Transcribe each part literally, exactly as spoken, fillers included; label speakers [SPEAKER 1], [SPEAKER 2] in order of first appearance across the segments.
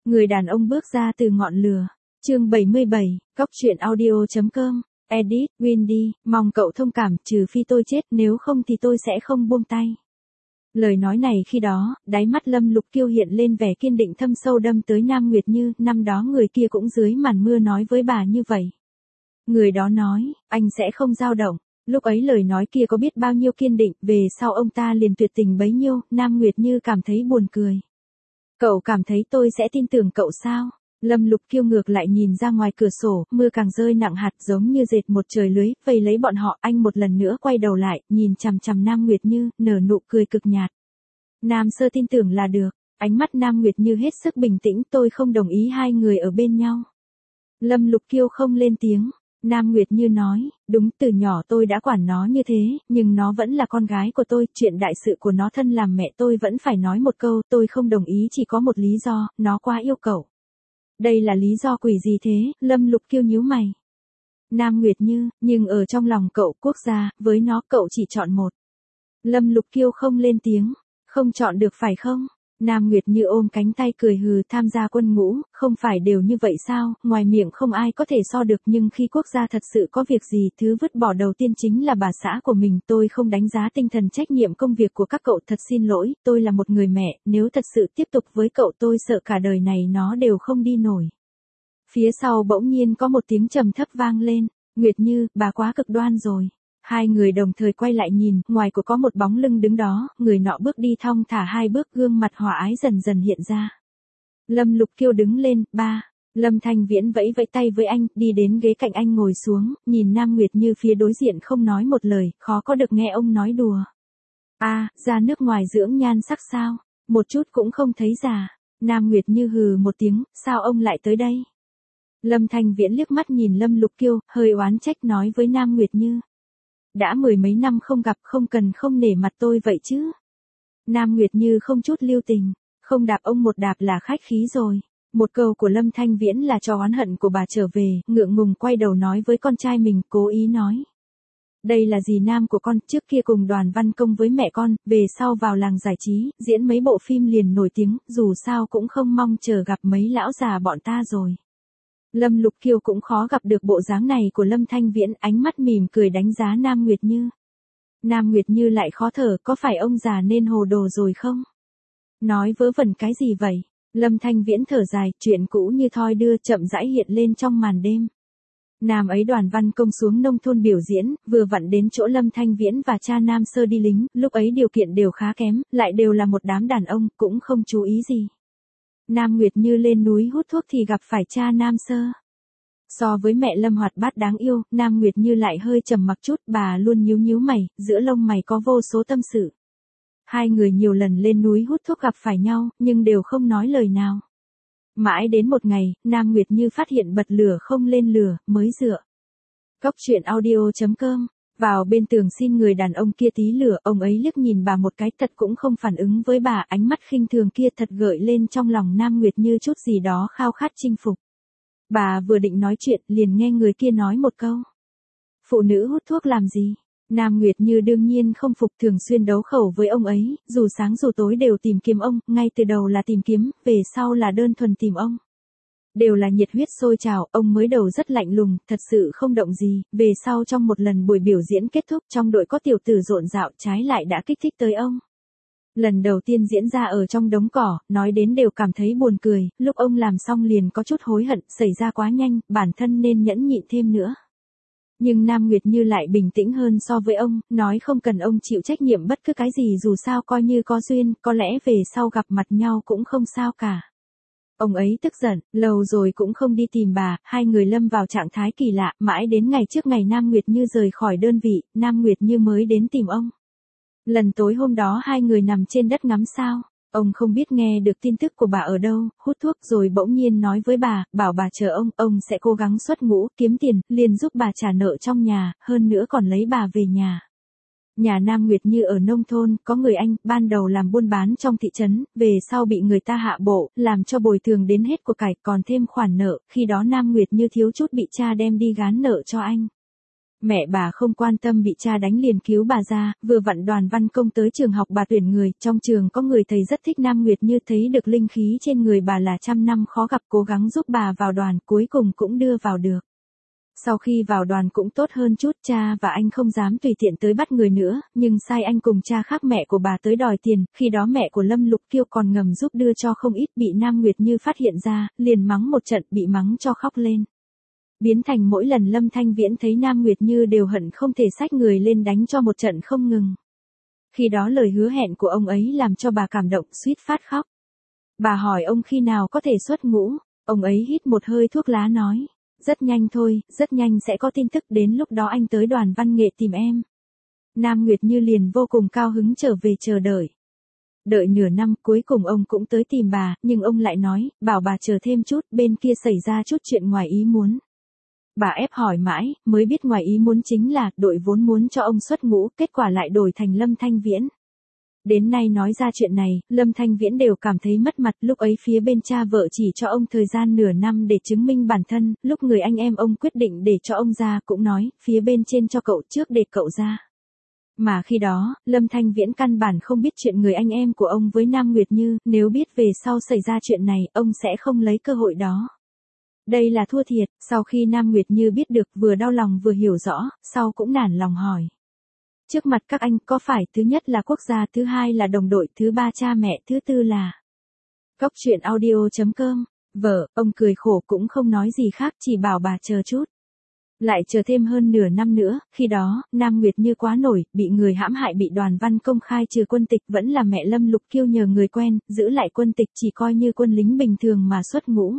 [SPEAKER 1] Người đàn ông bước ra từ ngọn lửa. Chương bảy mươi bảy, Cóc truyện audio chấm com. Edit, Windy, mong cậu thông cảm, trừ phi tôi chết, nếu không thì tôi sẽ không buông tay. Lời nói này khi đó, đáy mắt Lâm Lục Kiêu hiện lên vẻ kiên định thâm sâu đâm tới Nam Nguyệt Như, năm đó người kia cũng dưới màn mưa nói với bà như vậy. Người đó nói, anh sẽ không dao động. Lúc ấy lời nói kia có biết bao nhiêu kiên định, về sau ông ta liền tuyệt tình bấy nhiêu, Nam Nguyệt Như cảm thấy buồn cười. Cậu cảm thấy tôi sẽ tin tưởng cậu sao? Lâm Lục Kiêu ngược lại nhìn ra ngoài cửa sổ, mưa càng rơi nặng hạt giống như dệt một trời lưới, vây lấy bọn họ. Anh một lần nữa quay đầu lại, nhìn chằm chằm Nam Nguyệt Như, nở nụ cười cực nhạt. Nam Sơ tin tưởng là được. Ánh mắt Nam Nguyệt Như hết sức bình tĩnh, tôi không đồng ý hai người ở bên nhau. Lâm Lục Kiêu không lên tiếng. Nam Nguyệt Như nói, đúng, từ nhỏ tôi đã quản nó như thế, nhưng nó vẫn là con gái của tôi, chuyện đại sự của nó thân làm mẹ tôi vẫn phải nói một câu, tôi không đồng ý chỉ có một lý do, nó quá yêu cậu. Đây là lý do quỷ gì thế? Lâm Lục Kiêu nhíu mày. Nam Nguyệt Như, nhưng ở trong lòng cậu, quốc gia, với nó cậu chỉ chọn một. Lâm Lục Kiêu không lên tiếng, không chọn được phải không? Nam Nguyệt Như ôm cánh tay cười hừ, tham gia quân ngũ, không phải đều như vậy sao, ngoài miệng không ai có thể so được, nhưng khi quốc gia thật sự có việc gì, thứ vứt bỏ đầu tiên chính là bà xã của mình. Tôi không đánh giá tinh thần trách nhiệm công việc của các cậu, thật xin lỗi, tôi là một người mẹ, nếu thật sự tiếp tục với cậu tôi sợ cả đời này nó đều không đi nổi. Phía sau bỗng nhiên có một tiếng trầm thấp vang lên, Nguyệt Như, bà quá cực đoan rồi. Hai người đồng thời quay lại nhìn, ngoài của có một bóng lưng đứng đó, người nọ bước đi thong thả hai bước, gương mặt hòa ái dần dần hiện ra. Lâm Lục Kiêu đứng lên, ba. Lâm Thanh Viễn vẫy vẫy tay với anh, đi đến ghế cạnh anh ngồi xuống, nhìn Nam Nguyệt Như phía đối diện không nói một lời, khó có được nghe ông nói đùa. A, à, ra nước ngoài dưỡng nhan sắc sao? Một chút cũng không thấy già. Nam Nguyệt Như hừ một tiếng, sao ông lại tới đây? Lâm Thanh Viễn liếc mắt nhìn Lâm Lục Kiêu, hơi oán trách nói với Nam Nguyệt Như. Đã mười mấy năm không gặp, không cần không nể mặt tôi vậy chứ. Nam Nguyệt Như không chút lưu tình, không đạp ông một đạp là khách khí rồi. Một câu của Lâm Thanh Viễn là cho oán hận của bà trở về, ngượng ngùng quay đầu nói với con trai mình, cố ý nói. Đây là dì Nam của con, trước kia cùng Đoàn Văn Công với mẹ con, về sau vào làng giải trí, diễn mấy bộ phim liền nổi tiếng, dù sao cũng không mong chờ gặp mấy lão già bọn ta rồi. Lâm Lục Kiêu cũng khó gặp được bộ dáng này của Lâm Thanh Viễn, ánh mắt mỉm cười đánh giá Nam Nguyệt Như. Nam Nguyệt Như lại khó thở, có phải ông già nên hồ đồ rồi không? Nói vớ vẩn cái gì vậy? Lâm Thanh Viễn thở dài, chuyện cũ như thoi đưa chậm rãi hiện lên trong màn đêm. Nam ấy Đoàn Văn Công xuống nông thôn biểu diễn, vừa vặn đến chỗ Lâm Thanh Viễn và cha Nam Sơ đi lính, lúc ấy điều kiện đều khá kém, lại đều là một đám đàn ông, cũng không chú ý gì. Nam Nguyệt Như lên núi hút thuốc thì gặp phải cha Nam Sơ. So với mẹ Lâm hoạt bát đáng yêu, Nam Nguyệt Như lại hơi trầm mặc chút, bà luôn nhíu nhíu mày, giữa lông mày có vô số tâm sự. Hai người nhiều lần lên núi hút thuốc gặp phải nhau, nhưng đều không nói lời nào. Mãi đến một ngày, Nam Nguyệt Như phát hiện bật lửa không lên lửa, mới dựa. Cóc truyện audio chấm com. Vào bên tường xin người đàn ông kia tí lửa, ông ấy liếc nhìn bà một cái, thật cũng không phản ứng với bà, ánh mắt khinh thường kia thật gợi lên trong lòng Nam Nguyệt Như chút gì đó khao khát chinh phục. Bà vừa định nói chuyện, liền nghe người kia nói một câu. Phụ nữ hút thuốc làm gì? Nam Nguyệt Như đương nhiên không phục, thường xuyên đấu khẩu với ông ấy, dù sáng dù tối đều tìm kiếm ông, ngay từ đầu là tìm kiếm, về sau là đơn thuần tìm ông. Đều là nhiệt huyết sôi trào, ông mới đầu rất lạnh lùng, thật sự không động gì, về sau trong một lần buổi biểu diễn kết thúc trong đội có tiểu tử rộn rạo, trái lại đã kích thích tới ông. Lần đầu tiên diễn ra ở trong đống cỏ, nói đến đều cảm thấy buồn cười, lúc ông làm xong liền có chút hối hận, xảy ra quá nhanh, bản thân nên nhẫn nhịn thêm nữa. Nhưng Nam Nguyệt Như lại bình tĩnh hơn so với ông, nói không cần ông chịu trách nhiệm bất cứ cái gì, dù sao coi như có duyên, có lẽ về sau gặp mặt nhau cũng không sao cả. Ông ấy tức giận, lâu rồi cũng không đi tìm bà, hai người lâm vào trạng thái kỳ lạ, mãi đến ngày trước ngày Nam Nguyệt Như rời khỏi đơn vị, Nam Nguyệt Như mới đến tìm ông. Lần tối hôm đó hai người nằm trên đất ngắm sao, ông không biết nghe được tin tức của bà ở đâu, hút thuốc rồi bỗng nhiên nói với bà, bảo bà chờ ông, ông sẽ cố gắng xuất ngũ, kiếm tiền, liền giúp bà trả nợ trong nhà, hơn nữa còn lấy bà về nhà. Nhà Nam Nguyệt Như ở nông thôn, có người anh, ban đầu làm buôn bán trong thị trấn, về sau bị người ta hạ bộ, làm cho bồi thường đến hết của cải, còn thêm khoản nợ, khi đó Nam Nguyệt Như thiếu chút bị cha đem đi gán nợ cho anh. Mẹ bà không quan tâm bị cha đánh liền cứu bà ra, vừa vặn Đoàn Văn Công tới trường học bà tuyển người, trong trường có người thầy rất thích Nam Nguyệt Như, thấy được linh khí trên người bà là trăm năm khó gặp, cố gắng giúp bà vào đoàn, cuối cùng cũng đưa vào được. Sau khi vào đoàn cũng tốt hơn chút, cha và anh không dám tùy tiện tới bắt người nữa, nhưng sai anh cùng cha khác mẹ của bà tới đòi tiền, khi đó mẹ của Lâm Lục Kiêu còn ngầm giúp đưa cho không ít, bị Nam Nguyệt Như phát hiện ra, liền mắng một trận, bị mắng cho khóc lên. Biến thành mỗi lần Lâm Thanh Viễn thấy Nam Nguyệt Như đều hận không thể xách người lên đánh cho một trận không ngừng. Khi đó lời hứa hẹn của ông ấy làm cho bà cảm động suýt phát khóc. Bà hỏi ông khi nào có thể xuất ngũ, ông ấy hít một hơi thuốc lá nói. Rất nhanh thôi, rất nhanh sẽ có tin tức, đến lúc đó anh tới đoàn văn nghệ tìm em. Nam Nguyệt Như liền vô cùng cao hứng trở về chờ đợi. Đợi nửa năm, cuối cùng ông cũng tới tìm bà, nhưng ông lại nói, bảo bà chờ thêm chút, bên kia xảy ra chút chuyện ngoài ý muốn. Bà ép hỏi mãi, mới biết ngoài ý muốn chính là, đội vốn muốn cho ông xuất ngũ, kết quả lại đổi thành Lâm Thanh Viễn. Đến nay nói ra chuyện này, Lâm Thanh Viễn đều cảm thấy mất mặt, lúc ấy phía bên cha vợ chỉ cho ông thời gian nửa năm để chứng minh bản thân, lúc người anh em ông quyết định để cho ông ra cũng nói, phía bên trên cho cậu trước để cậu ra. Mà khi đó, Lâm Thanh Viễn căn bản không biết chuyện người anh em của ông với Nam Nguyệt Như, nếu biết về sau xảy ra chuyện này, ông sẽ không lấy cơ hội đó. Đây là thua thiệt, sau khi Nam Nguyệt Như biết được vừa đau lòng vừa hiểu rõ, sau cũng nản lòng hỏi. Trước mặt các anh có phải thứ nhất là quốc gia, thứ hai là đồng đội, thứ ba cha mẹ, thứ tư là... Cóc truyện audio chấm com. Vợ, ông cười khổ cũng không nói gì khác, chỉ bảo bà chờ chút. Lại chờ thêm hơn nửa năm nữa, khi đó, Nam Nguyệt Như quá nổi, bị người hãm hại, bị Đoàn Văn Công khai trừ quân tịch, vẫn là mẹ Lâm Lục Kiêu nhờ người quen, giữ lại quân tịch chỉ coi như quân lính bình thường mà xuất ngũ.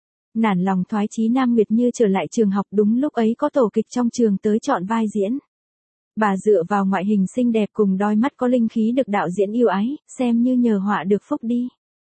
[SPEAKER 1] Nản lòng thoái chí, Nam Nguyệt Như trở lại trường học, đúng lúc ấy có tổ kịch trong trường tới chọn vai diễn. Bà dựa vào ngoại hình xinh đẹp cùng đôi mắt có linh khí được đạo diễn yêu ái, xem như nhờ họa được phúc đi.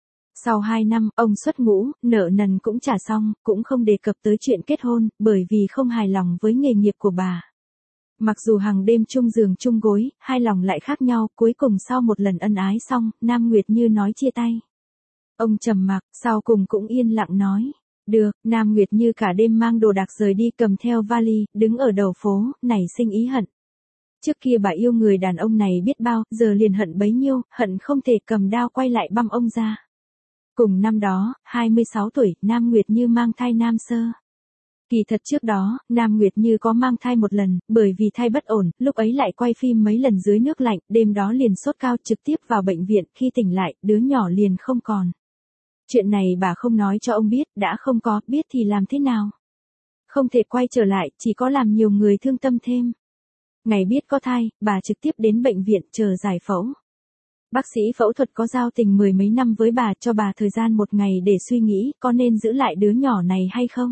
[SPEAKER 1] Sau hai năm, ông xuất ngũ, nợ nần cũng trả xong, cũng không đề cập tới chuyện kết hôn, bởi vì không hài lòng với nghề nghiệp của bà. Mặc dù hàng đêm chung giường chung gối, hai lòng lại khác nhau, cuối cùng sau một lần ân ái xong, Nam Nguyệt Như nói chia tay. Ông trầm mặc, sau cùng cũng yên lặng nói. Được, Nam Nguyệt Như cả đêm mang đồ đạc rời đi, cầm theo vali, đứng ở đầu phố, nảy sinh ý hận. Trước kia bà yêu người đàn ông này biết bao, giờ liền hận bấy nhiêu, hận không thể cầm đao quay lại băm ông ra. Cùng năm đó, hai mươi sáu tuổi, Nam Nguyệt Như mang thai Nam Sơ. Kỳ thật trước đó, Nam Nguyệt Như có mang thai một lần, bởi vì thai bất ổn, lúc ấy lại quay phim mấy lần dưới nước lạnh, đêm đó liền sốt cao trực tiếp vào bệnh viện, khi tỉnh lại, đứa nhỏ liền không còn. Chuyện này bà không nói cho ông biết, đã không có, biết thì làm thế nào? Không thể quay trở lại, chỉ có làm nhiều người thương tâm thêm. Ngày biết có thai, bà trực tiếp đến bệnh viện chờ giải phẫu. Bác sĩ phẫu thuật có giao tình mười mấy năm với bà, cho bà thời gian một ngày để suy nghĩ có nên giữ lại đứa nhỏ này hay không.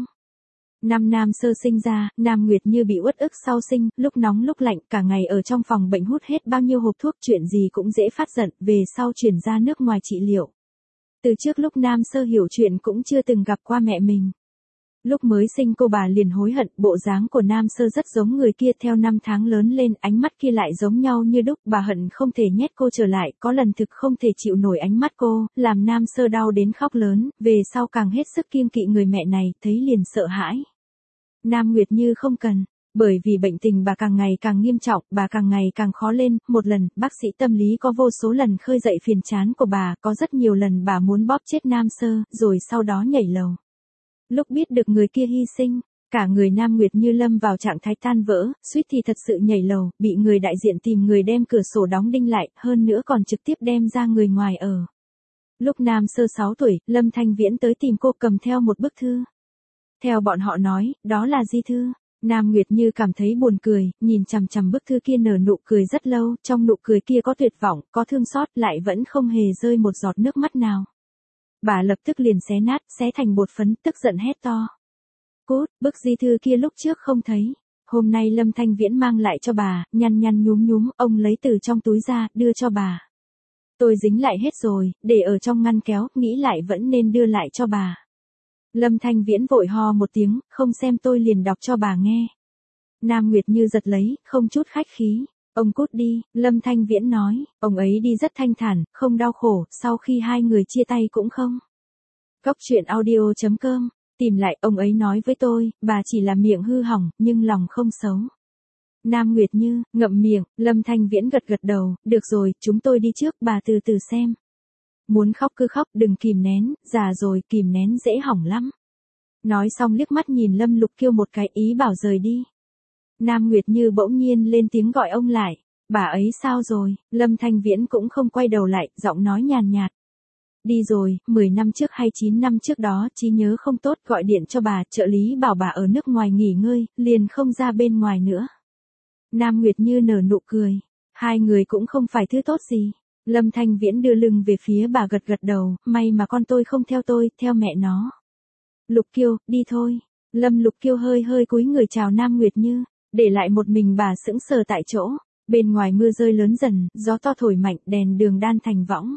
[SPEAKER 1] Năm Nam Sơ sinh ra, Nam Nguyệt Như bị uất ức sau sinh, lúc nóng lúc lạnh, cả ngày ở trong phòng bệnh hút hết bao nhiêu hộp thuốc, chuyện gì cũng dễ phát giận, về sau chuyển ra nước ngoài trị liệu. Từ trước lúc Nam Sơ hiểu chuyện cũng chưa từng gặp qua mẹ mình. Lúc mới sinh cô bà liền hối hận, bộ dáng của Nam Sơ rất giống người kia, theo năm tháng lớn lên, ánh mắt kia lại giống nhau như đúc, bà hận không thể nhét cô trở lại, có lần thực không thể chịu nổi ánh mắt cô, làm Nam Sơ đau đến khóc lớn, về sau càng hết sức kiêng kỵ người mẹ này, thấy liền sợ hãi. Nam Nguyệt Như không cần, bởi vì bệnh tình bà càng ngày càng nghiêm trọng, bà càng ngày càng khó lên, một lần, bác sĩ tâm lý có vô số lần khơi dậy phiền chán của bà, có rất nhiều lần bà muốn bóp chết Nam Sơ, rồi sau đó nhảy lầu. Lúc biết được người kia hy sinh, cả người Nam Nguyệt Như lâm vào trạng thái tan vỡ, suýt thì thật sự nhảy lầu, bị người đại diện tìm người đem cửa sổ đóng đinh lại, hơn nữa còn trực tiếp đem ra người ngoài ở. Lúc Nam Sơ sáu tuổi, Lâm Thanh Viễn tới tìm cô cầm theo một bức thư. Theo bọn họ nói, đó là di thư. Nam Nguyệt Như cảm thấy buồn cười, nhìn chằm chằm bức thư kia nở nụ cười rất lâu, trong nụ cười kia có tuyệt vọng, có thương xót, lại vẫn không hề rơi một giọt nước mắt nào. Bà lập tức liền xé nát, xé thành bột phấn, tức giận hét to. Cút, bức di thư kia lúc trước không thấy. Hôm nay Lâm Thanh Viễn mang lại cho bà, nhăn nhăn nhúm nhúm, ông lấy từ trong túi ra, đưa cho bà. Tôi dính lại hết rồi, để ở trong ngăn kéo, nghĩ lại vẫn nên đưa lại cho bà. Lâm Thanh Viễn vội ho một tiếng, không xem tôi liền đọc cho bà nghe. Nam Nguyệt Như giật lấy, không chút khách khí. Ông cút đi, Lâm Thanh Viễn nói, ông ấy đi rất thanh thản, không đau khổ, sau khi hai người chia tay cũng không. Cóc truyện audio chấm com, tìm lại, ông ấy nói với tôi, bà chỉ là miệng hư hỏng, nhưng lòng không xấu. Nam Nguyệt Như, ngậm miệng, Lâm Thanh Viễn gật gật đầu, được rồi, chúng tôi đi trước, bà từ từ xem. Muốn khóc cứ khóc, đừng kìm nén, già rồi, kìm nén dễ hỏng lắm. Nói xong liếc mắt nhìn Lâm Lục Kiêu một cái, ý bảo rời đi. Nam Nguyệt Như bỗng nhiên lên tiếng gọi ông lại. Bà ấy sao rồi? Lâm Thanh Viễn cũng không quay đầu lại, giọng nói nhàn nhạt. Đi rồi, mười năm trước hay chín năm trước đó, trí nhớ không tốt, gọi điện cho bà, trợ lý bảo bà ở nước ngoài nghỉ ngơi, liền không ra bên ngoài nữa. Nam Nguyệt Như nở nụ cười. Hai người cũng không phải thứ tốt gì. Lâm Thanh Viễn đưa lưng về phía bà gật gật đầu, may mà con tôi không theo tôi, theo mẹ nó. Lục Kiêu, đi thôi. Lâm Lục Kiêu hơi hơi cúi người chào Nam Nguyệt Như, để lại một mình bà sững sờ tại chỗ. Bên ngoài mưa rơi lớn dần, gió to thổi mạnh, đèn đường đan thành võng.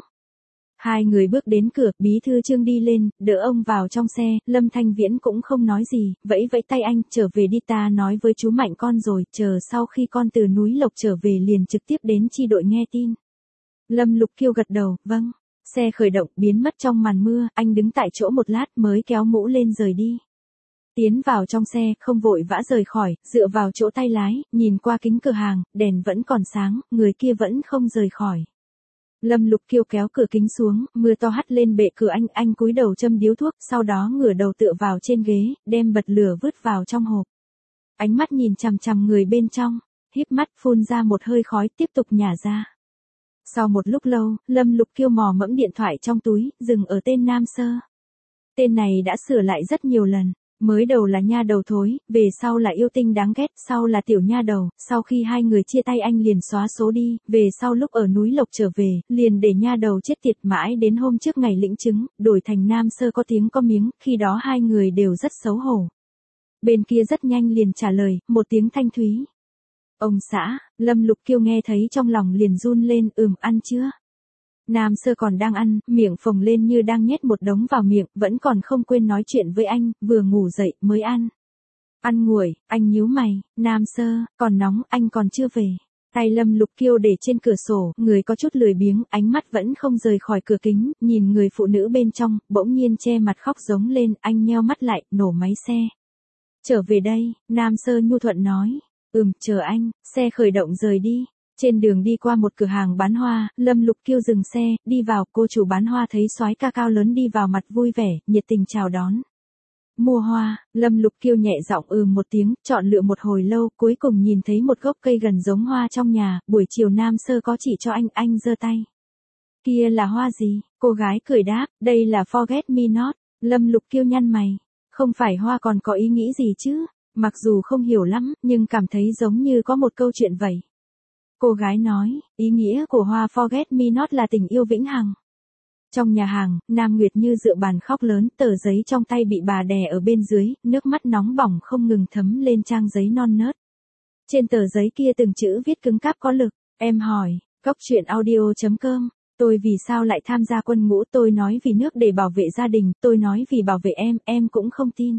[SPEAKER 1] Hai người bước đến cửa, bí thư Trương đi lên, đỡ ông vào trong xe, Lâm Thanh Viễn cũng không nói gì, vẫy vẫy tay anh, trở về đi, ta nói với chú Mạnh con rồi, chờ sau khi con từ núi Lộc trở về liền trực tiếp đến chi đội nghe tin. Lâm Lục Kiêu gật đầu, vâng. Xe khởi động, biến mất trong màn mưa, anh đứng tại chỗ một lát mới kéo mũ lên rời đi. Tiến vào trong xe, không vội vã rời khỏi, dựa vào chỗ tay lái, nhìn qua kính cửa hàng, đèn vẫn còn sáng, người kia vẫn không rời khỏi. Lâm Lục Kiêu kéo cửa kính xuống, mưa to hắt lên bệ cửa anh, anh cúi đầu châm điếu thuốc, sau đó ngửa đầu tựa vào trên ghế, đem bật lửa vứt vào trong hộp. Ánh mắt nhìn chằm chằm người bên trong, híp mắt phun ra một hơi khói, tiếp tục nhả ra. Sau một lúc lâu, Lâm Lục Kiêu mò mẫm điện thoại trong túi, dừng ở tên Nam Sơ. Tên này đã sửa lại rất nhiều lần. Mới đầu là nha đầu thối, về sau là yêu tinh đáng ghét, sau là tiểu nha đầu, sau khi hai người chia tay anh liền xóa số đi, về sau lúc ở núi Lộc trở về, liền để nha đầu chết tiệt mãi đến hôm trước ngày lĩnh chứng, đổi thành Nam Sơ có tiếng có miếng, khi đó hai người đều rất xấu hổ. Bên kia rất nhanh liền trả lời, một tiếng thanh thúy. Ông xã, Lâm Lục Kiêu nghe thấy trong lòng liền run lên, ừm, ăn chưa? Nam Sơ còn đang ăn, miệng phồng lên như đang nhét một đống vào miệng, vẫn còn không quên nói chuyện với anh, vừa ngủ dậy mới ăn. Ăn nguội, anh nhíu mày, Nam Sơ, còn nóng, anh còn chưa về. Tay Lâm Lục Kiêu để trên cửa sổ, người có chút lười biếng, ánh mắt vẫn không rời khỏi cửa kính, nhìn người phụ nữ bên trong, bỗng nhiên che mặt khóc giống lên, anh nheo mắt lại, nổ máy xe. Trở về đây, Nam Sơ nhu thuận nói, ừm, chờ anh, xe khởi động rời đi. Trên đường đi qua một cửa hàng bán hoa, Lâm Lục Kiêu dừng xe, đi vào, cô chủ bán hoa thấy soái ca cao lớn đi vào mặt vui vẻ, nhiệt tình chào đón. Mua hoa, Lâm Lục Kiêu nhẹ giọng ừm một tiếng, chọn lựa một hồi lâu, cuối cùng nhìn thấy một gốc cây gần giống hoa trong nhà, buổi chiều Nam Sơ có chỉ cho anh, anh giơ tay. Kia là hoa gì? Cô gái cười đáp, đây là Forget Me Not. Lâm Lục Kiêu nhăn mày, không phải hoa còn có ý nghĩ gì chứ? Mặc dù không hiểu lắm, nhưng cảm thấy giống như có một câu chuyện vậy. Cô gái nói, ý nghĩa của hoa Forget Me Not là tình yêu vĩnh hằng. Trong nhà hàng, Nam Nguyệt Như dựa bàn khóc lớn, tờ giấy trong tay bị bà đè ở bên dưới, nước mắt nóng bỏng không ngừng thấm lên trang giấy non nớt. Trên tờ giấy kia từng chữ viết cứng cáp có lực, em hỏi, cóc truyện audio chấm com, tôi vì sao lại tham gia quân ngũ, tôi nói vì nước để bảo vệ gia đình, tôi nói vì bảo vệ em, em cũng không tin.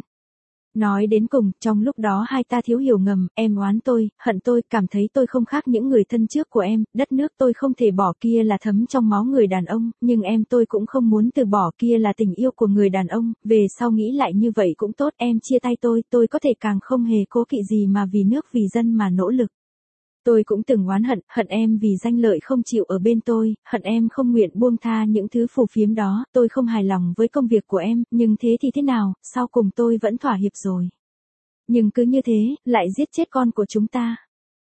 [SPEAKER 1] Nói đến cùng, trong lúc đó hai ta thiếu hiểu ngầm, em oán tôi, hận tôi, cảm thấy tôi không khác những người thân trước của em, đất nước tôi không thể bỏ, kia là thấm trong máu người đàn ông, nhưng em tôi cũng không muốn từ bỏ, kia là tình yêu của người đàn ông, về sau nghĩ lại như vậy cũng tốt, em chia tay tôi, tôi có thể càng không hề cố kỵ gì mà vì nước vì dân mà nỗ lực. Tôi cũng từng oán hận, hận em vì danh lợi không chịu ở bên tôi, hận em không nguyện buông tha những thứ phù phiếm đó, tôi không hài lòng với công việc của em, nhưng thế thì thế nào, sau cùng tôi vẫn thỏa hiệp rồi. Nhưng cứ như thế, lại giết chết con của chúng ta.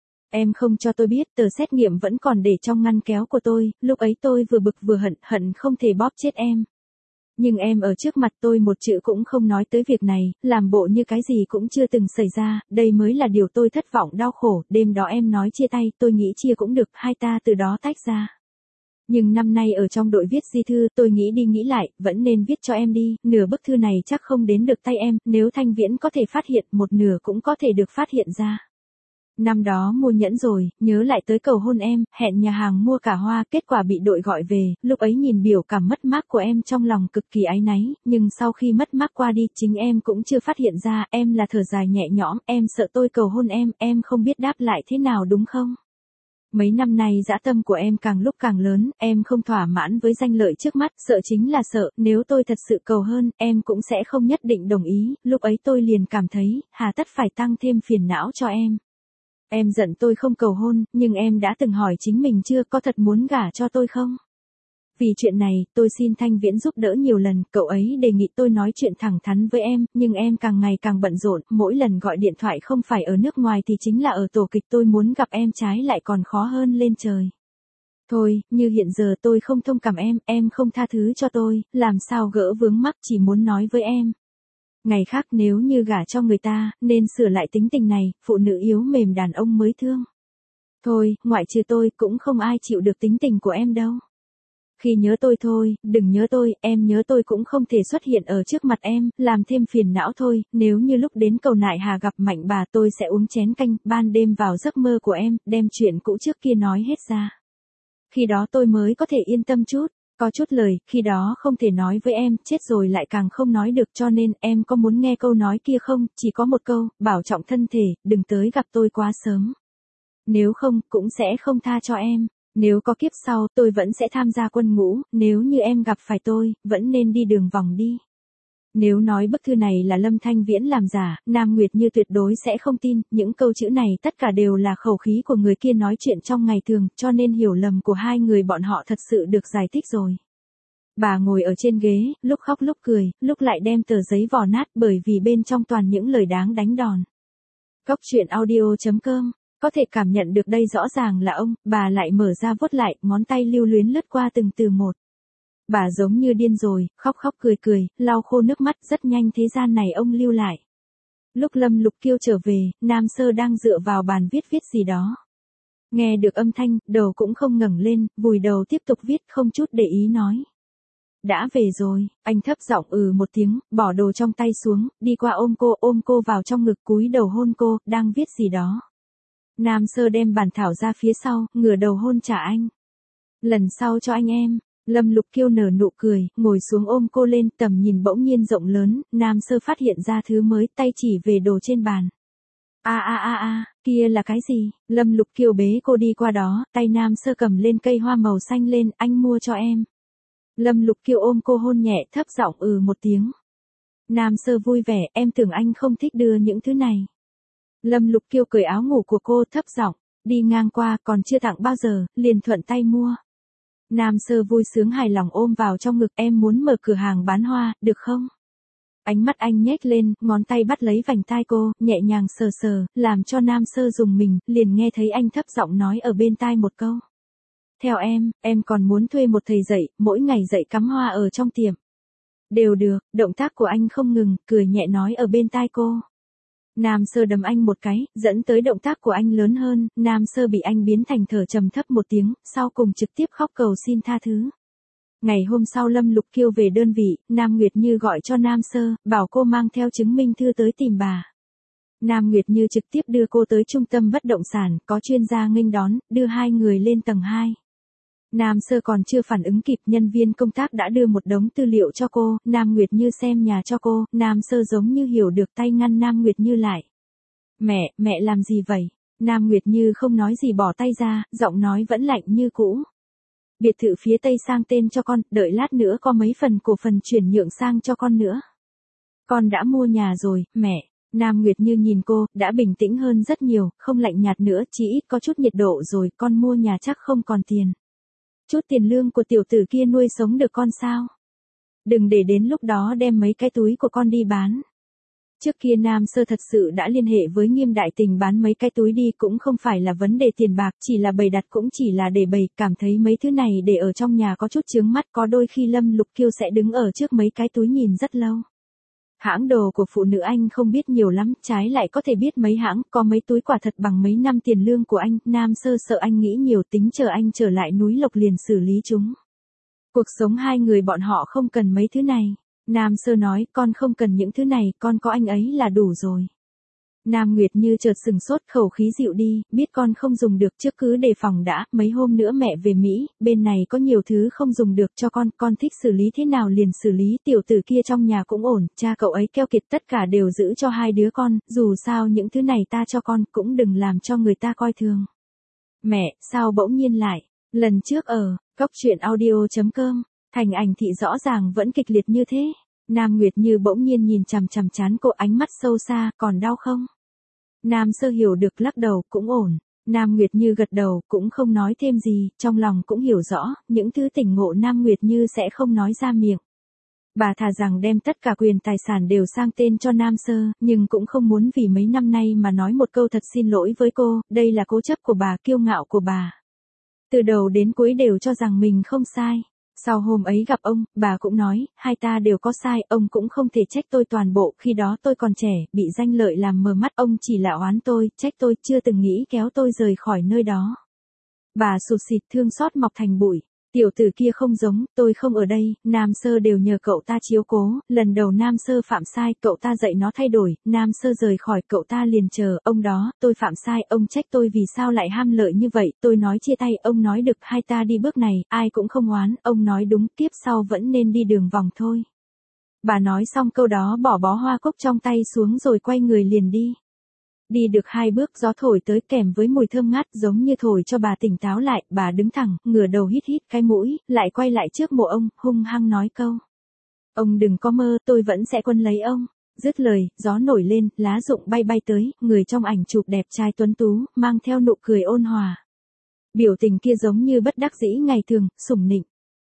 [SPEAKER 1] Em không cho tôi biết, tờ xét nghiệm vẫn còn để trong ngăn kéo của tôi, lúc ấy tôi vừa bực vừa hận, hận không thể bóp chết em. Nhưng em ở trước mặt tôi một chữ cũng không nói tới việc này, làm bộ như cái gì cũng chưa từng xảy ra, đây mới là điều tôi thất vọng đau khổ, đêm đó em nói chia tay, tôi nghĩ chia cũng được, hai ta từ đó tách ra. Nhưng năm nay ở trong đội viết di thư, tôi nghĩ đi nghĩ lại, vẫn nên viết cho em đi, nửa bức thư này chắc không đến được tay em, nếu Thanh Viễn có thể phát hiện, một nửa cũng có thể được phát hiện ra. Năm đó mua nhẫn rồi, nhớ lại tới cầu hôn em, hẹn nhà hàng mua cả hoa, kết quả bị đội gọi về, lúc ấy nhìn biểu cảm mất mát của em trong lòng cực kỳ áy náy, nhưng sau khi mất mát qua đi, chính em cũng chưa phát hiện ra, em là thở dài nhẹ nhõm, em sợ tôi cầu hôn em, em không biết đáp lại thế nào đúng không? Mấy năm nay dã tâm của em càng lúc càng lớn, em không thỏa mãn với danh lợi trước mắt, sợ chính là sợ, nếu tôi thật sự cầu hơn, em cũng sẽ không nhất định đồng ý, lúc ấy tôi liền cảm thấy, hà tất phải tăng thêm phiền não cho em. Em giận tôi không cầu hôn, nhưng em đã từng hỏi chính mình chưa, có thật muốn gả cho tôi không? Vì chuyện này, tôi xin Thanh Viễn giúp đỡ nhiều lần, cậu ấy đề nghị tôi nói chuyện thẳng thắn với em, nhưng em càng ngày càng bận rộn, mỗi lần gọi điện thoại không phải ở nước ngoài thì chính là ở tổ kịch, tôi muốn gặp em trái lại còn khó hơn lên trời. Thôi, như hiện giờ tôi không thông cảm em, em không tha thứ cho tôi, làm sao gỡ vướng mắc, chỉ muốn nói với em. Ngày khác nếu như gả cho người ta, nên sửa lại tính tình này, phụ nữ yếu mềm đàn ông mới thương. Thôi, ngoại trừ tôi, cũng không ai chịu được tính tình của em đâu. Khi nhớ tôi thôi, đừng nhớ tôi, em nhớ tôi cũng không thể xuất hiện ở trước mặt em, làm thêm phiền não thôi, nếu như lúc đến cầu Nại Hà gặp Mạnh bà tôi sẽ uống chén canh, ban đêm vào giấc mơ của em, đem chuyện cũ trước kia nói hết ra. Khi đó tôi mới có thể yên tâm chút, có chút lời, khi đó không thể nói với em, chết rồi lại càng không nói được cho nên em có muốn nghe câu nói kia không, chỉ có một câu, bảo trọng thân thể, đừng tới gặp tôi quá sớm. Nếu không, cũng sẽ không tha cho em. Nếu có kiếp sau, tôi vẫn sẽ tham gia quân ngũ, nếu như em gặp phải tôi, vẫn nên đi đường vòng đi. Nếu nói bức thư này là Lâm Thanh Viễn làm giả, Nam Nguyệt Như tuyệt đối sẽ không tin, những câu chữ này tất cả đều là khẩu khí của người kia nói chuyện trong ngày thường, cho nên hiểu lầm của hai người bọn họ thật sự được giải thích rồi. Bà ngồi ở trên ghế, lúc khóc lúc cười, lúc lại đem tờ giấy vò nát bởi vì bên trong toàn những lời đáng đánh đòn. Góc truyện audio chấm com Có thể cảm nhận được đây rõ ràng là ông, bà lại mở ra vuốt lại, ngón tay lưu luyến lướt qua từng từ một. Bà giống như điên rồi, khóc khóc cười cười, lau khô nước mắt, rất nhanh thế gian này ông lưu lại. Lúc Lâm Lục Kiêu trở về, Nam Sơ đang dựa vào bàn viết viết gì đó. Nghe được âm thanh, đầu cũng không ngẩng lên, vùi đầu tiếp tục viết không chút để ý nói. Đã về rồi, anh thấp giọng ừ một tiếng, bỏ đồ trong tay xuống, đi qua ôm cô, ôm cô vào trong ngực cúi đầu hôn cô, đang viết gì đó. Nam Sơ đem bản thảo ra phía sau, ngửa đầu hôn trả anh. Lần sau cho anh em. Lâm Lục Kiêu nở nụ cười, ngồi xuống ôm cô lên, tầm nhìn bỗng nhiên rộng lớn, Nam Sơ phát hiện ra thứ mới, tay chỉ về đồ trên bàn. A a a a, kia là cái gì? Lâm Lục Kiêu bế cô đi qua đó, tay Nam Sơ cầm lên cây hoa màu xanh lên, anh mua cho em. Lâm Lục Kiêu ôm cô hôn nhẹ, thấp giọng ừ một tiếng. Nam Sơ vui vẻ, em tưởng anh không thích đưa những thứ này. Lâm Lục Kiêu cởi áo ngủ của cô, thấp giọng, đi ngang qua, còn chưa tặng bao giờ, liền thuận tay mua. Nam Sơ vui sướng hài lòng ôm vào trong ngực, em muốn mở cửa hàng bán hoa, được không? Ánh mắt anh nhếch lên, ngón tay bắt lấy vành tai cô, nhẹ nhàng sờ sờ, làm cho Nam Sơ dùng mình, liền nghe thấy anh thấp giọng nói ở bên tai một câu. Theo em, em còn muốn thuê một thầy dạy, mỗi ngày dạy cắm hoa ở trong tiệm. Đều được, động tác của anh không ngừng, cười nhẹ nói ở bên tai cô. Nam Sơ đấm anh một cái, dẫn tới động tác của anh lớn hơn, Nam Sơ bị anh biến thành thở trầm thấp một tiếng, sau cùng trực tiếp khóc cầu xin tha thứ. Ngày hôm sau Lâm Lục Kiêu về đơn vị, Nam Nguyệt Như gọi cho Nam Sơ, bảo cô mang theo chứng minh thư tới tìm bà. Nam Nguyệt Như trực tiếp đưa cô tới trung tâm bất động sản, có chuyên gia nghênh đón, đưa hai người lên tầng hai. Nam Sơ còn chưa phản ứng kịp, nhân viên công tác đã đưa một đống tư liệu cho cô, Nam Nguyệt Như xem nhà cho cô, Nam Sơ giống như hiểu được tay ngăn Nam Nguyệt Như lại. Mẹ, mẹ làm gì vậy? Nam Nguyệt Như không nói gì bỏ tay ra, giọng nói vẫn lạnh như cũ. Biệt thự phía tây sang tên cho con, đợi lát nữa có mấy phần cổ phần chuyển nhượng sang cho con nữa. Con đã mua nhà rồi, mẹ. Nam Nguyệt Như nhìn cô, đã bình tĩnh hơn rất nhiều, không lạnh nhạt nữa, chỉ ít có chút nhiệt độ rồi, con mua nhà chắc không còn tiền. Chút tiền lương của tiểu tử kia nuôi sống được con sao? Đừng để đến lúc đó đem mấy cái túi của con đi bán. Trước kia Nam Sơ thật sự đã liên hệ với Nghiêm Đại Tình bán mấy cái túi đi, cũng không phải là vấn đề tiền bạc, chỉ là bày đặt, cũng chỉ là để bày, cảm thấy mấy thứ này để ở trong nhà có chút chướng mắt, có đôi khi Lâm Lục Kiêu sẽ đứng ở trước mấy cái túi nhìn rất lâu. Hãng đồ của phụ nữ anh không biết nhiều lắm, trái lại có thể biết mấy hãng, có mấy túi quả thật bằng mấy năm tiền lương của anh, Nam Sơ sợ anh nghĩ nhiều, tính chờ anh trở lại núi Lộc liền xử lý chúng. Cuộc sống hai người bọn họ không cần mấy thứ này. Nam Sơ nói, con không cần những thứ này, con có anh ấy là đủ rồi. Nam Nguyệt Như chợt sừng sốt, khẩu khí dịu đi, biết con không dùng được, trước cứ đề phòng đã, mấy hôm nữa mẹ về Mỹ, bên này có nhiều thứ không dùng được cho con, con thích xử lý thế nào liền xử lý, tiểu tử kia trong nhà cũng ổn, cha cậu ấy keo kiệt, tất cả đều giữ cho hai đứa con, dù sao những thứ này ta cho con, cũng đừng làm cho người ta coi thường. Mẹ, sao bỗng nhiên lại, lần trước ở, góc truyện audio chấm com, Thành Ảnh Thị rõ ràng vẫn kịch liệt như thế. Nam Nguyệt Như bỗng nhiên nhìn chằm chằm trán cô, ánh mắt sâu xa, còn đau không? Nam Sơ hiểu được lắc đầu, cũng ổn. Nam Nguyệt Như gật đầu, cũng không nói thêm gì, trong lòng cũng hiểu rõ, những thứ tỉnh ngộ Nam Nguyệt Như sẽ không nói ra miệng. Bà thà rằng đem tất cả quyền tài sản đều sang tên cho Nam Sơ, nhưng cũng không muốn vì mấy năm nay mà nói một câu thật xin lỗi với cô, đây là cố chấp của bà, kiêu ngạo của bà. Từ đầu đến cuối đều cho rằng mình không sai. Sau hôm ấy gặp ông, bà cũng nói, hai ta đều có sai, ông cũng không thể trách tôi toàn bộ, khi đó tôi còn trẻ, bị danh lợi làm mờ mắt, ông chỉ là oán tôi, trách tôi, chưa từng nghĩ kéo tôi rời khỏi nơi đó. Bà sụt sịt thương xót mọc thành bụi. Tiểu tử kia không giống, tôi không ở đây, Nam Sơ đều nhờ cậu ta chiếu cố, lần đầu Nam Sơ phạm sai, cậu ta dạy nó thay đổi, Nam Sơ rời khỏi, cậu ta liền chờ, ông đó, tôi phạm sai, ông trách tôi vì sao lại ham lợi như vậy, tôi nói chia tay, ông nói được, hai ta đi bước này, ai cũng không oán, ông nói đúng, kiếp sau vẫn nên đi đường vòng thôi. Bà nói xong câu đó bỏ bó hoa cúc trong tay xuống rồi quay người liền đi. Đi được hai bước gió thổi tới kèm với mùi thơm ngát giống như thổi cho bà tỉnh táo lại, bà đứng thẳng, ngửa đầu hít hít cái mũi, lại quay lại trước mộ ông, hung hăng nói câu. Ông đừng có mơ, tôi vẫn sẽ quân lấy ông. Dứt lời, gió nổi lên, lá rụng bay bay tới, người trong ảnh chụp đẹp trai tuấn tú, mang theo nụ cười ôn hòa. Biểu tình kia giống như bất đắc dĩ ngày thường, sủng nịnh.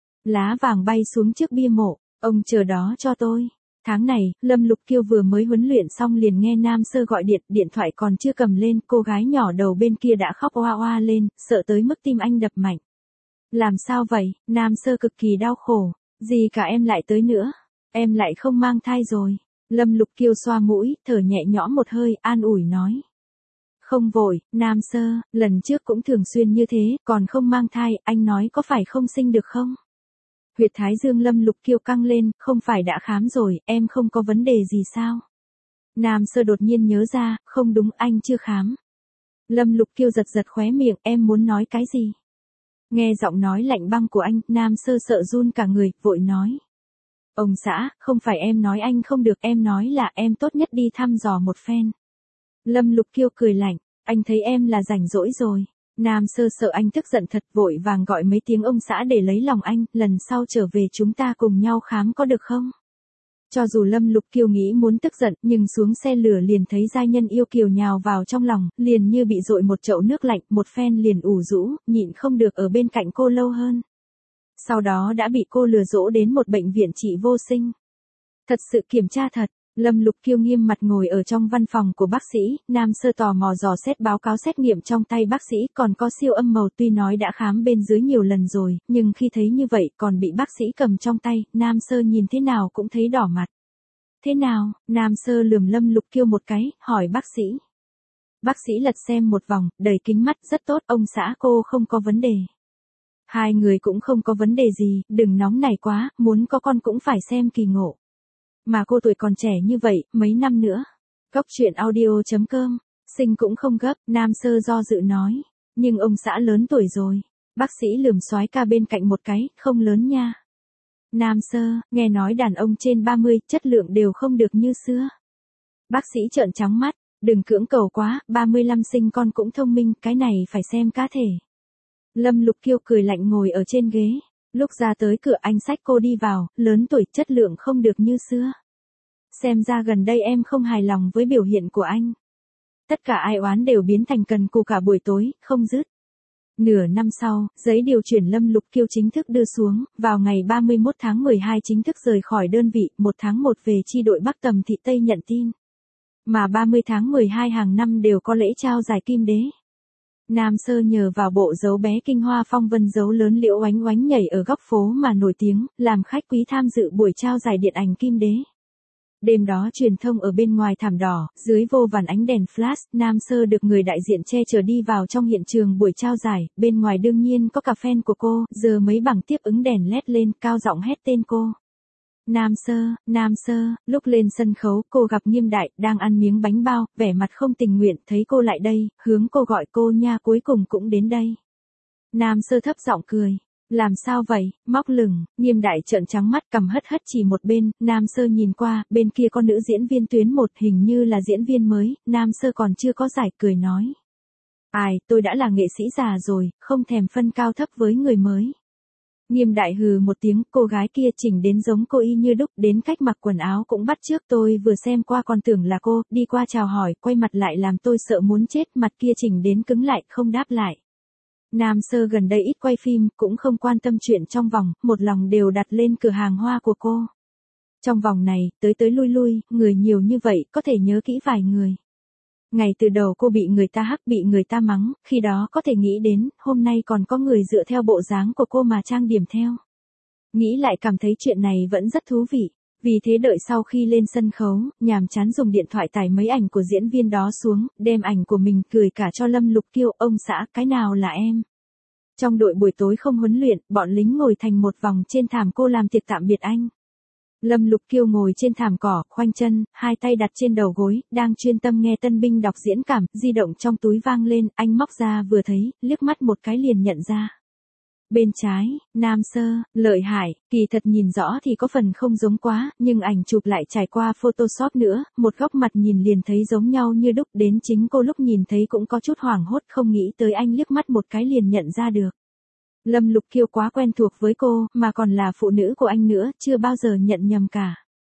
[SPEAKER 1] Lá vàng bay xuống trước bia mộ, ông chờ đó cho tôi. Tháng này, Lâm Lục Kiêu vừa mới huấn luyện xong liền nghe Nam Sơ gọi điện, điện thoại còn chưa cầm lên, cô gái nhỏ đầu bên kia đã khóc oa oa lên, sợ tới mức tim anh đập mạnh. Làm sao vậy, Nam Sơ cực kỳ đau khổ, gì cả em lại tới nữa, em lại không mang thai rồi. Lâm Lục Kiêu xoa mũi, thở nhẹ nhõm một hơi, an ủi nói. Không vội, Nam Sơ, lần trước cũng thường xuyên như thế, còn không mang thai, anh nói có phải không sinh được không? Huyệt thái dương Lâm Lục Kiêu căng lên, không phải đã khám rồi, em không có vấn đề gì sao? Nam Sơ đột nhiên nhớ ra, không đúng, anh chưa khám. Lâm Lục Kiêu giật giật khóe miệng, em muốn nói cái gì? Nghe giọng nói lạnh băng của anh, Nam Sơ sợ run cả người, vội nói. Ông xã, không phải em nói anh không được, em nói là em tốt nhất đi thăm dò một phen. Lâm Lục Kiêu cười lạnh, anh thấy em là rảnh rỗi rồi. Nam Sơ sợ anh tức giận thật, vội vàng gọi mấy tiếng ông xã để lấy lòng anh, lần sau trở về chúng ta cùng nhau khám có được không? Cho dù Lâm Lục Kiêu nghĩ muốn tức giận, nhưng xuống xe lửa liền thấy giai nhân yêu kiều nhào vào trong lòng, liền như bị dội một chậu nước lạnh, một phen liền ủ rũ, nhịn không được ở bên cạnh cô lâu hơn. Sau đó đã bị cô lừa dỗ đến một bệnh viện trị vô sinh. Thật sự kiểm tra thật. Lâm Lục Kiêu nghiêm mặt ngồi ở trong văn phòng của bác sĩ, Nam Sơ tò mò dò xét báo cáo xét nghiệm trong tay bác sĩ, còn có siêu âm màu, tuy nói đã khám bên dưới nhiều lần rồi, nhưng khi thấy như vậy còn bị bác sĩ cầm trong tay, Nam Sơ nhìn thế nào cũng thấy đỏ mặt. Thế nào? Nam Sơ lườm Lâm Lục Kiêu một cái, hỏi bác sĩ. Bác sĩ lật xem một vòng, đầy kính mắt, rất tốt, ông xã cô không có vấn đề. Hai người cũng không có vấn đề gì, đừng nóng nảy quá, muốn có con cũng phải xem kỳ ngộ. Mà cô tuổi còn trẻ như vậy, mấy năm nữa. Cóc truyện audio chấm com, sinh cũng không gấp, Nam Sơ do dự nói. Nhưng ông xã lớn tuổi rồi. Bác sĩ lườm soái ca bên cạnh một cái, không lớn nha. Nam Sơ, nghe nói đàn ông trên ba mươi, chất lượng đều không được như xưa. Bác sĩ trợn trắng mắt, đừng cưỡng cầu quá, ba mươi lăm sinh con cũng thông minh, cái này phải xem cá thể. Lâm Lục Kiêu cười lạnh ngồi ở trên ghế. Lúc ra tới cửa anh xách cô đi vào, lớn tuổi, chất lượng không được như xưa. Xem ra gần đây em không hài lòng với biểu hiện của anh. Tất cả ai oán đều biến thành cần cù cả buổi tối, không dứt. Nửa năm sau, giấy điều chuyển Lâm Lục Kiêu chính thức đưa xuống, vào ngày ba mươi mốt tháng mười hai chính thức rời khỏi đơn vị, một tháng một về chi đội Bắc Tầm Thị Tây nhận tin. Mà ba mươi tháng mười hai hàng năm đều có lễ trao giải Kim Đế. Nam Sơ nhờ vào bộ dấu bé Kinh Hoa Phong Vân dấu lớn liễu oánh oánh nhảy ở góc phố mà nổi tiếng, làm khách quý tham dự buổi trao giải điện ảnh Kim Đế. Đêm đó truyền thông ở bên ngoài thảm đỏ, dưới vô vàn ánh đèn flash, Nam Sơ được người đại diện che chở đi vào trong hiện trường buổi trao giải, bên ngoài đương nhiên có cả fan của cô, giờ mấy bảng tiếp ứng đèn led lên, cao giọng hét tên cô. Nam Sơ, Nam Sơ, lúc lên sân khấu, cô gặp Nghiêm Đại, đang ăn miếng bánh bao, vẻ mặt không tình nguyện, thấy cô lại đây, hướng cô gọi cô nha, cuối cùng cũng đến đây. Nam Sơ thấp giọng cười. Làm sao vậy, móc lửng, Nghiêm Đại trợn trắng mắt, cầm hất hất chỉ một bên, Nam Sơ nhìn qua, bên kia có nữ diễn viên tuyến một, hình như là diễn viên mới, Nam Sơ còn chưa có giải, cười nói. Ai, tôi đã là nghệ sĩ già rồi, không thèm phân cao thấp với người mới. Nghiêm đại hừ một tiếng, cô gái kia chỉnh đến giống cô y như đúc, đến cách mặc quần áo cũng bắt chước, tôi vừa xem qua còn tưởng là cô, đi qua chào hỏi, quay mặt lại làm tôi sợ muốn chết, mặt kia chỉnh đến cứng lại, không đáp lại. Nam Sơ gần đây ít quay phim, cũng không quan tâm chuyện trong vòng, một lòng đều đặt lên cửa hàng hoa của cô. Trong vòng này, tới tới lui lui, người nhiều như vậy, có thể nhớ kỹ vài người. Ngày từ đầu cô bị người ta hắc, bị người ta mắng, khi đó có thể nghĩ đến, hôm nay còn có người dựa theo bộ dáng của cô mà trang điểm theo. Nghĩ lại cảm thấy chuyện này vẫn rất thú vị. Vì thế đợi sau khi lên sân khấu, nhàm chán dùng điện thoại tải mấy ảnh của diễn viên đó xuống, đem ảnh của mình gửi cả cho Lâm Lục Kiêu, ông xã, cái nào là em. Trong đội buổi tối không huấn luyện, bọn lính ngồi thành một vòng trên thảm, cô làm tiệc tạm biệt anh. Lâm Lục Kiêu ngồi trên thảm cỏ, khoanh chân, hai tay đặt trên đầu gối, đang chuyên tâm nghe tân binh đọc diễn cảm, di động trong túi vang lên, anh móc ra vừa thấy, liếc mắt một cái liền nhận ra. Bên trái, Nam Sơ, lợi hại, kỳ thật nhìn rõ thì có phần không giống quá, nhưng ảnh chụp lại trải qua Photoshop nữa, một góc mặt nhìn liền thấy giống nhau như đúc, đến chính cô lúc nhìn thấy cũng có chút hoảng hốt, không nghĩ tới anh liếc mắt một cái liền nhận ra được. Lâm Lục Kiêu quá quen thuộc với cô, mà còn là phụ nữ của anh nữa, chưa bao giờ nhận nhầm cả.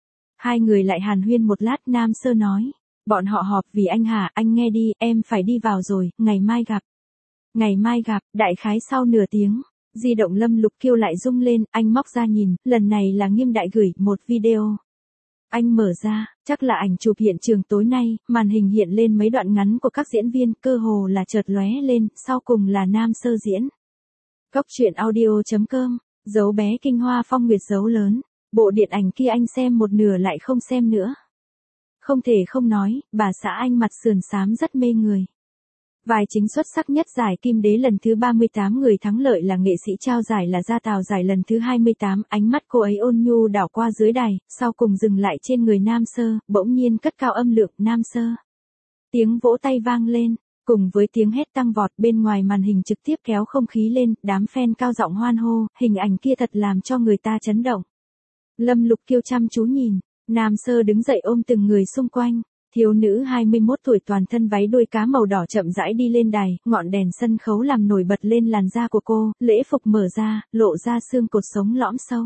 [SPEAKER 1] Hai người lại hàn huyên một lát, Nam Sơ nói, bọn họ họp vì anh hả, anh nghe đi, em phải đi vào rồi, ngày mai gặp. Ngày mai gặp, đại khái sau nửa tiếng. Di động Lâm Lục Kiêu lại rung lên, anh móc ra nhìn, lần này là Nghiêm đại gửi một video. Anh mở ra, chắc là ảnh chụp hiện trường tối nay, màn hình hiện lên mấy đoạn ngắn của các diễn viên, cơ hồ là chợt lóe lên, sau cùng là Nam Sơ diễn. Cốc truyện audio chấm com, dấu bé kinh hoa phong nguyệt dấu lớn, bộ điện ảnh kia anh xem một nửa lại không xem nữa. Không thể không nói, bà xã anh mặt sườn xám rất mê người. Vai chính xuất sắc nhất giải Kim Đế lần thứ ba mươi tám, người thắng lợi là nghệ sĩ trao giải là Gia Tào giải lần thứ hai mươi tám, ánh mắt cô ấy ôn nhu đảo qua dưới đài, sau cùng dừng lại trên người Nam Sơ, bỗng nhiên cất cao âm lượng, Nam Sơ. Tiếng vỗ tay vang lên, cùng với tiếng hét tăng vọt, bên ngoài màn hình trực tiếp kéo không khí lên, đám fan cao giọng hoan hô, hình ảnh kia thật làm cho người ta chấn động. Lâm Lục Kiêu chăm chú nhìn, Nam Sơ đứng dậy ôm từng người xung quanh. Thiếu nữ hai mươi mốt tuổi toàn thân váy đuôi cá màu đỏ chậm rãi đi lên đài, ngọn đèn sân khấu làm nổi bật lên làn da của cô, lễ phục mở ra, lộ ra xương cột sống lõm sâu.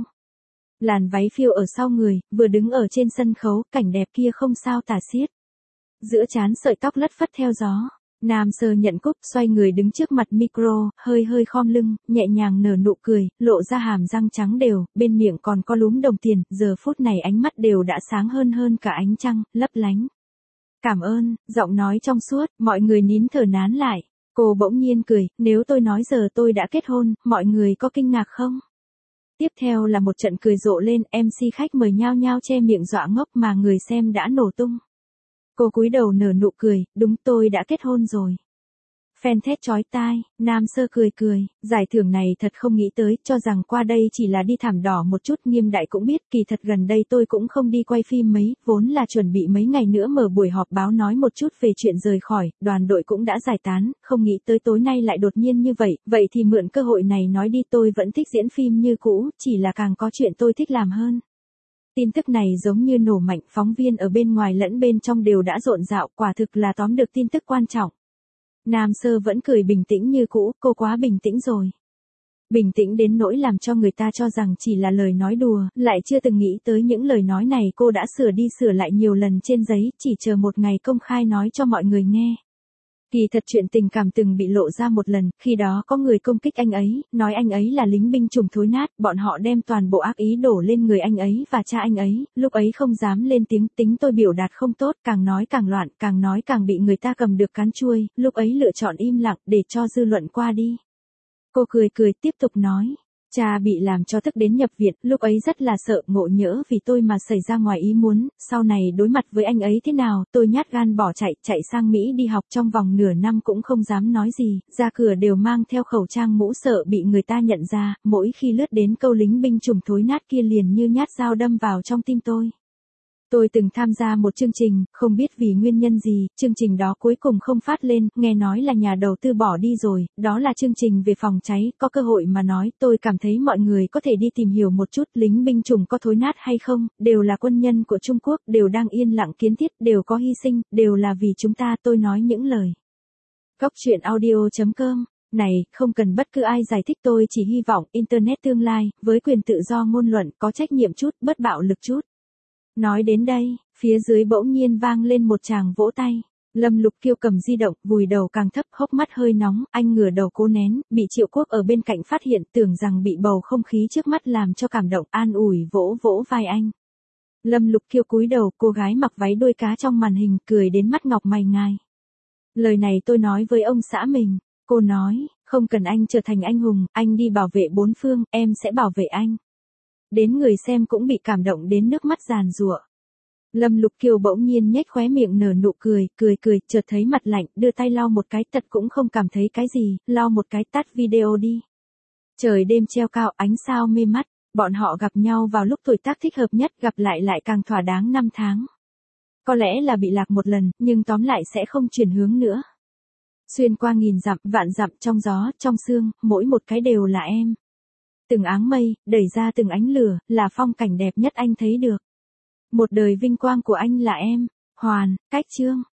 [SPEAKER 1] Làn váy phiêu ở sau người, vừa đứng ở trên sân khấu, cảnh đẹp kia không sao tả xiết. Giữa trán sợi tóc lất phất theo gió. Nam Sơ nhận cúp, xoay người đứng trước mặt micro, hơi hơi khom lưng, nhẹ nhàng nở nụ cười, lộ ra hàm răng trắng đều, bên miệng còn có lúm đồng tiền, giờ phút này ánh mắt đều đã sáng hơn hơn cả ánh trăng, lấp lánh. Cảm ơn, giọng nói trong suốt, mọi người nín thở nán lại. Cô bỗng nhiên cười, nếu tôi nói giờ tôi đã kết hôn, mọi người có kinh ngạc không? Tiếp theo là một trận cười rộ lên, em xê khách mời nhao nhao che miệng dọa ngốc mà người xem đã nổ tung. Cô cúi đầu nở nụ cười, đúng tôi đã kết hôn rồi. Fan thét chói tai, Nam Sơ cười cười, giải thưởng này thật không nghĩ tới, cho rằng qua đây chỉ là đi thảm đỏ một chút, Nghiêm đại cũng biết, kỳ thật gần đây tôi cũng không đi quay phim mấy, vốn là chuẩn bị mấy ngày nữa mở buổi họp báo nói một chút về chuyện rời khỏi, đoàn đội cũng đã giải tán, không nghĩ tới tối nay lại đột nhiên như vậy, vậy thì mượn cơ hội này nói đi, tôi vẫn thích diễn phim như cũ, chỉ là càng có chuyện tôi thích làm hơn. Tin tức này giống như nổ mạnh, phóng viên ở bên ngoài lẫn bên trong đều đã rộn rạo, quả thực là tóm được tin tức quan trọng. Nam Sơ vẫn cười bình tĩnh như cũ, cô quá bình tĩnh rồi. Bình tĩnh đến nỗi làm cho người ta cho rằng chỉ là lời nói đùa, lại chưa từng nghĩ tới những lời nói này cô đã sửa đi sửa lại nhiều lần trên giấy, chỉ chờ một ngày công khai nói cho mọi người nghe. Kỳ thật chuyện tình cảm từng bị lộ ra một lần, khi đó có người công kích anh ấy, nói anh ấy là lính binh chủng thối nát, bọn họ đem toàn bộ ác ý đổ lên người anh ấy và cha anh ấy, lúc ấy không dám lên tiếng, tính tôi biểu đạt không tốt, càng nói càng loạn, càng nói càng bị người ta cầm được cán chuôi, lúc ấy lựa chọn im lặng để cho dư luận qua đi. Cô cười cười tiếp tục nói. Cha bị làm cho tức đến nhập viện, lúc ấy rất là sợ, ngộ nhỡ vì tôi mà xảy ra ngoài ý muốn, sau này đối mặt với anh ấy thế nào, tôi nhát gan bỏ chạy, chạy sang Mỹ đi học trong vòng nửa năm cũng không dám nói gì, ra cửa đều mang theo khẩu trang mũ sợ bị người ta nhận ra, mỗi khi lướt đến câu lính binh chủng thối nát kia liền như nhát dao đâm vào trong tim tôi. Tôi từng tham gia một chương trình, không biết vì nguyên nhân gì, chương trình đó cuối cùng không phát lên, nghe nói là nhà đầu tư bỏ đi rồi, đó là chương trình về phòng cháy, có cơ hội mà nói, tôi cảm thấy mọi người có thể đi tìm hiểu một chút, lính binh chủng có thối nát hay không, đều là quân nhân của Trung Quốc, đều đang yên lặng kiến thiết, đều có hy sinh, đều là vì chúng ta, tôi nói những lời. Cốc truyện audio chấm com Này, không cần bất cứ ai giải thích, tôi chỉ hy vọng Internet tương lai, với quyền tự do ngôn luận, có trách nhiệm chút, bớt bạo lực chút. Nói đến đây, phía dưới bỗng nhiên vang lên một tràng vỗ tay. Lâm Lục Kiêu cầm di động, vùi đầu càng thấp, hốc mắt hơi nóng, anh ngửa đầu cố nén, bị Triệu Quốc ở bên cạnh phát hiện, tưởng rằng bị bầu không khí trước mắt làm cho cảm động, an ủi vỗ vỗ vai anh. Lâm Lục Kiêu cúi đầu, cô gái mặc váy đuôi cá trong màn hình, cười đến mắt ngọc mày ngài. Lời này tôi nói với ông xã mình. Cô nói, không cần anh trở thành anh hùng, anh đi bảo vệ bốn phương, em sẽ bảo vệ anh. Đến người xem cũng bị cảm động đến nước mắt giàn giụa. Lâm Lục Kiều bỗng nhiên nhếch khóe miệng nở nụ cười, cười cười, chợt thấy mặt lạnh, đưa tay lau một cái, tật cũng không cảm thấy cái gì, lau một cái, tắt video đi. Trời đêm treo cao, ánh sao mê mắt, bọn họ gặp nhau vào lúc tuổi tác thích hợp nhất, gặp lại lại càng thỏa đáng năm tháng. Có lẽ là bị lạc một lần, nhưng tóm lại sẽ không chuyển hướng nữa. Xuyên qua nghìn dặm, vạn dặm, trong gió, trong sương, mỗi một cái đều là em. Từng áng mây, đẩy ra từng ánh lửa, là phong cảnh đẹp nhất anh thấy được. Một đời vinh quang của anh là em. Hoàn, Cách Chương.